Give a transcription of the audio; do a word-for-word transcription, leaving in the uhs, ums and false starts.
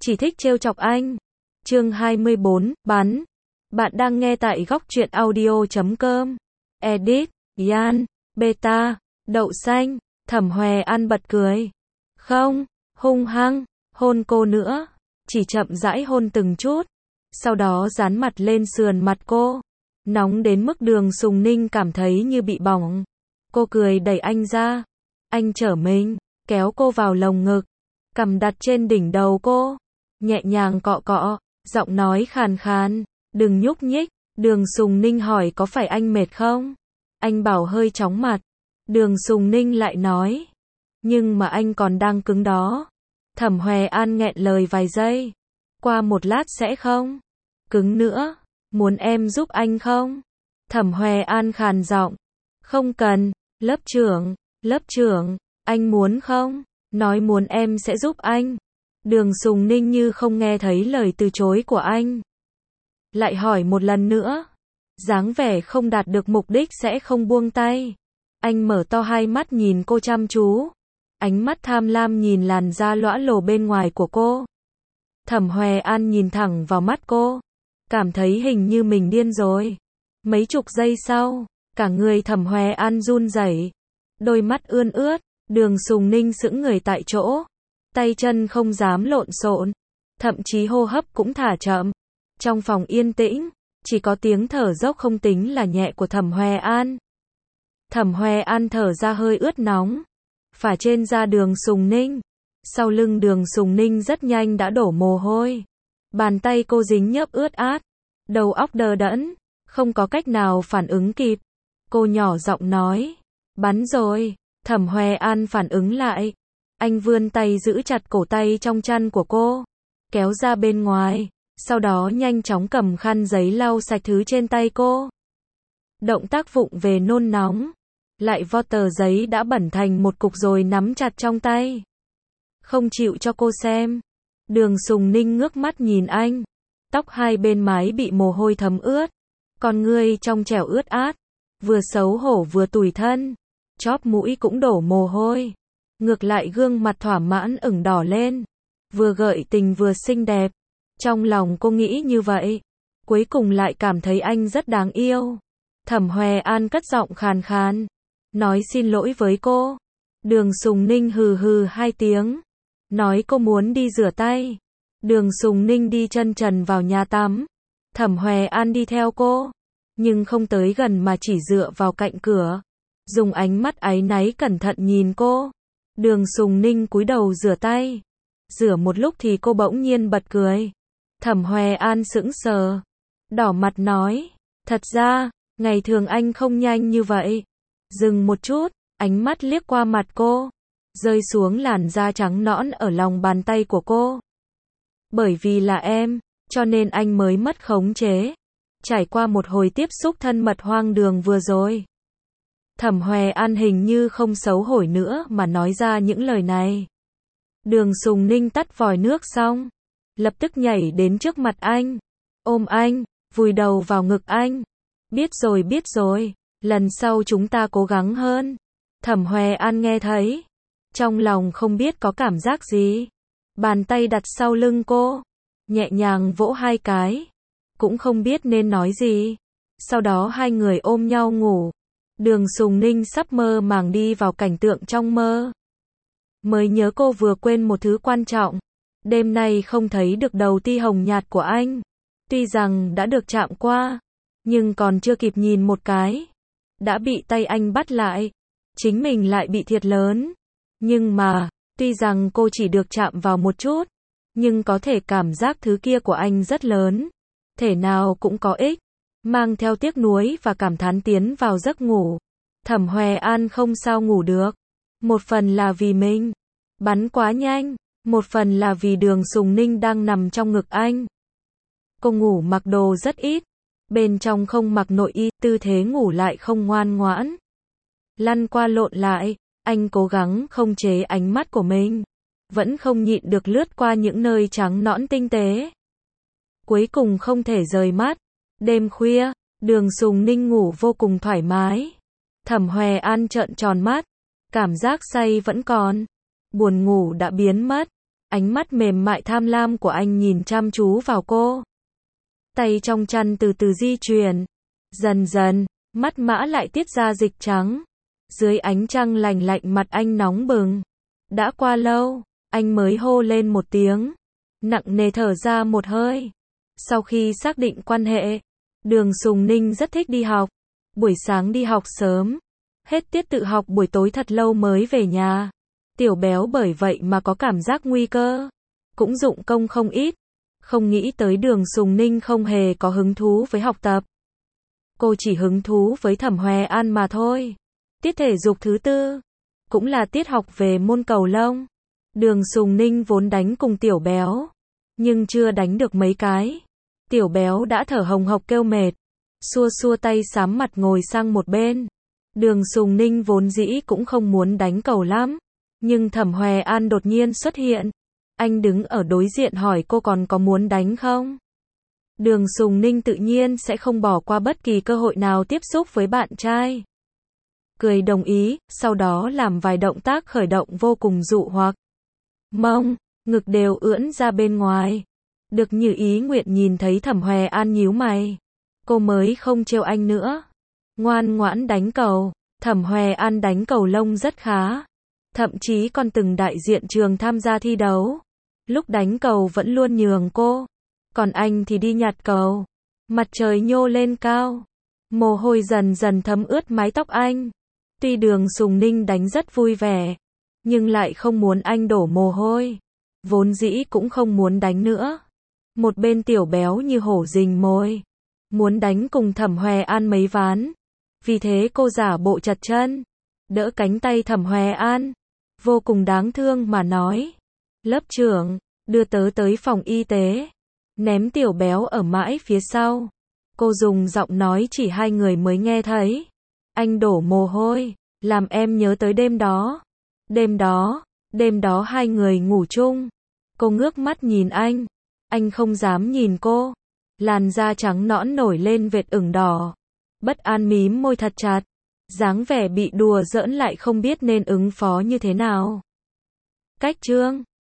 chỉ thích trêu chọc anh. Chương hai mươi bốn, bắn. Bạn đang nghe tại góc truyện audio chấm com. Edit, Yan, Beta, Đậu Xanh, Thẩm Hòe An bật cười. Không, hung hăng, hôn cô nữa. Chỉ chậm rãi hôn từng chút. Sau đó dán mặt lên sườn mặt cô. Nóng đến mức Đường Sùng Ninh cảm thấy như bị bỏng. Cô cười đẩy anh ra. Anh trở mình, kéo cô vào lồng ngực. Cằm đặt trên đỉnh đầu cô. Nhẹ nhàng cọ cọ, giọng nói khàn khàn. Đừng nhúc nhích. Đường Sùng Ninh hỏi có phải anh mệt không? Anh bảo hơi chóng mặt. Đường Sùng Ninh lại nói. Nhưng mà anh còn đang cứng đó. Thẩm Hòe An nghẹn lời vài giây. Qua một lát sẽ không cứng nữa. Muốn em giúp anh không? Thẩm Hòe An khàn giọng. Không cần, lớp trưởng, lớp trưởng, anh muốn không? Nói muốn em sẽ giúp anh. Đường Sùng Ninh như không nghe thấy lời từ chối của anh. Lại hỏi một lần nữa. Dáng vẻ không đạt được mục đích sẽ không buông tay. Anh mở to hai mắt nhìn cô chăm chú. Ánh mắt tham lam nhìn làn da lõa lồ bên ngoài của cô. Thẩm Hòe An nhìn thẳng vào mắt cô. Cảm thấy hình như mình điên rồi. Mấy chục giây sau, cả người Thẩm Hòe An run rẩy. Đôi mắt ươn ướt. Đường Sùng Ninh sững người tại chỗ. Tay chân không dám lộn xộn. Thậm chí hô hấp cũng thả chậm. Trong phòng yên tĩnh, chỉ có tiếng thở dốc không tính là nhẹ của Thẩm Hòe An. Thẩm Hòe An thở ra hơi ướt nóng. Phả trên da Đường Sùng Ninh. Sau lưng Đường Sùng Ninh rất nhanh đã đổ mồ hôi. Bàn tay cô dính nhớp ướt át. Đầu óc đờ đẫn. Không có cách nào phản ứng kịp. Cô nhỏ giọng nói. Bắn rồi. Thẩm Hòe An phản ứng lại. Anh vươn tay giữ chặt cổ tay trong chăn của cô. Kéo ra bên ngoài. Sau đó nhanh chóng cầm khăn giấy lau sạch thứ trên tay cô. Động tác vụng về nôn nóng. Lại vo tờ giấy đã bẩn thành một cục rồi nắm chặt trong tay. Không chịu cho cô xem. Đường Sùng Ninh ngước mắt nhìn anh. Tóc hai bên mái bị mồ hôi thấm ướt. Con ngươi trong trẻo ướt át. Vừa xấu hổ vừa tủi thân. Chóp mũi cũng đổ mồ hôi. Ngược lại gương mặt thỏa mãn ửng đỏ lên. Vừa gợi tình vừa xinh đẹp. Trong lòng cô nghĩ như vậy. Cuối cùng lại cảm thấy anh rất đáng yêu. Thẩm Hòe An cất giọng khàn khàn. Nói xin lỗi với cô. Đường Sùng Ninh hừ hừ hai tiếng. Nói cô muốn đi rửa tay. Đường Sùng Ninh đi chân trần vào nhà tắm. Thẩm Hòe An đi theo cô. Nhưng không tới gần mà chỉ dựa vào cạnh cửa. Dùng ánh mắt áy náy cẩn thận nhìn cô. Đường Sùng Ninh cúi đầu rửa tay. Rửa một lúc thì cô bỗng nhiên bật cười. Thẩm Hòe An sững sờ. Đỏ mặt nói. Thật ra, ngày thường anh không nhanh như vậy. Dừng một chút, ánh mắt liếc qua mặt cô. Rơi xuống làn da trắng nõn ở lòng bàn tay của cô. Bởi vì là em, cho nên anh mới mất khống chế. Trải qua một hồi tiếp xúc thân mật hoang đường vừa rồi. Thẩm Hòe An hình như không xấu hổ nữa mà nói ra những lời này. Đường Sùng Ninh tắt vòi nước xong. Lập tức nhảy đến trước mặt anh. Ôm anh, vùi đầu vào ngực anh. Biết rồi biết rồi, lần sau chúng ta cố gắng hơn. Thẩm Hòe An nghe thấy. Trong lòng không biết có cảm giác gì. Bàn tay đặt sau lưng cô. Nhẹ nhàng vỗ hai cái. Cũng không biết nên nói gì. Sau đó hai người ôm nhau ngủ. Đường Sùng Ninh sắp mơ màng đi vào cảnh tượng trong mơ. Mới nhớ cô vừa quên một thứ quan trọng. Đêm nay không thấy được đầu ti hồng nhạt của anh. Tuy rằng đã được chạm qua. Nhưng còn chưa kịp nhìn một cái. Đã bị tay anh bắt lại. Chính mình lại bị thiệt lớn. Nhưng mà, tuy rằng cô chỉ được chạm vào một chút. Nhưng có thể cảm giác thứ kia của anh rất lớn. Thể nào cũng có ích. Mang theo tiếc nuối và cảm thán tiến vào giấc ngủ. Thẩm Hòe An không sao ngủ được. Một phần là vì mình bắn quá nhanh. Một phần là vì Đường Sùng Ninh đang nằm trong ngực anh. Cô ngủ mặc đồ rất ít. Bên trong không mặc nội y, tư thế ngủ lại không ngoan ngoãn. Lăn qua lộn lại, anh cố gắng không chế ánh mắt của mình. Vẫn không nhịn được lướt qua những nơi trắng nõn tinh tế. Cuối cùng không thể rời mắt. Đêm khuya, Đường Sùng Ninh ngủ vô cùng thoải mái. Thẩm Hòe An trợn tròn mắt. Cảm giác say vẫn còn. Buồn ngủ đã biến mất. Ánh mắt mềm mại tham lam của anh nhìn chăm chú vào cô. Tay trong chăn từ từ di chuyển. Dần dần, mắt Mã lại tiết ra dịch trắng. Dưới ánh trăng lành lạnh mặt anh nóng bừng. Đã qua lâu, anh mới hô lên một tiếng. Nặng nề thở ra một hơi. Sau khi xác định quan hệ, Đường Sùng Ninh rất thích đi học. Buổi sáng đi học sớm. Hết tiết tự học buổi tối thật lâu mới về nhà. Tiểu Béo bởi vậy mà có cảm giác nguy cơ. Cũng dụng công không ít. Không nghĩ tới Đường Sùng Ninh không hề có hứng thú với học tập. Cô chỉ hứng thú với Thẩm Hoè An mà thôi. Tiết thể dục thứ tư, cũng là tiết học về môn cầu lông. Đường Sùng Ninh vốn đánh cùng Tiểu Béo, nhưng chưa đánh được mấy cái. Tiểu Béo đã thở hồng hộc kêu mệt, xua xua tay sám mặt ngồi sang một bên. Đường Sùng Ninh vốn dĩ cũng không muốn đánh cầu lắm, nhưng Thẩm Hoè An đột nhiên xuất hiện. Anh đứng ở đối diện hỏi cô còn có muốn đánh không? Đường Sùng Ninh tự nhiên sẽ không bỏ qua bất kỳ cơ hội nào tiếp xúc với bạn trai. Cười đồng ý, sau đó làm vài động tác khởi động vô cùng dụ hoặc. Mông, ngực đều ưỡn ra bên ngoài. Được như ý nguyện nhìn thấy Thẩm Hoè An nhíu mày. Cô mới không trêu anh nữa. Ngoan ngoãn đánh cầu. Thẩm Hoè An đánh cầu lông rất khá. Thậm chí còn từng đại diện trường tham gia thi đấu. Lúc đánh cầu vẫn luôn nhường cô. Còn anh thì đi nhặt cầu. Mặt trời nhô lên cao. Mồ hôi dần dần thấm ướt mái tóc anh. Tuy Đường Sùng Ninh đánh rất vui vẻ, nhưng lại không muốn anh đổ mồ hôi. Vốn dĩ cũng không muốn đánh nữa. Một bên Tiểu Béo như hổ rình mồi, muốn đánh cùng Thẩm Hoè An mấy ván. Vì thế cô giả bộ chật chân, đỡ cánh tay Thẩm Hoè An, vô cùng đáng thương mà nói. Lớp trưởng, đưa tớ tới phòng y tế. Ném Tiểu Béo ở mãi phía sau. Cô dùng giọng nói chỉ hai người mới nghe thấy. Anh đổ mồ hôi, làm em nhớ tới đêm đó. Đêm đó, đêm đó hai người ngủ chung. Cô ngước mắt nhìn anh. Anh không dám nhìn cô. Làn da trắng nõn nổi lên vệt ửng đỏ. Bất an mím môi thật chặt. Dáng vẻ bị đùa giỡn lại không biết nên ứng phó như thế nào. Cách chương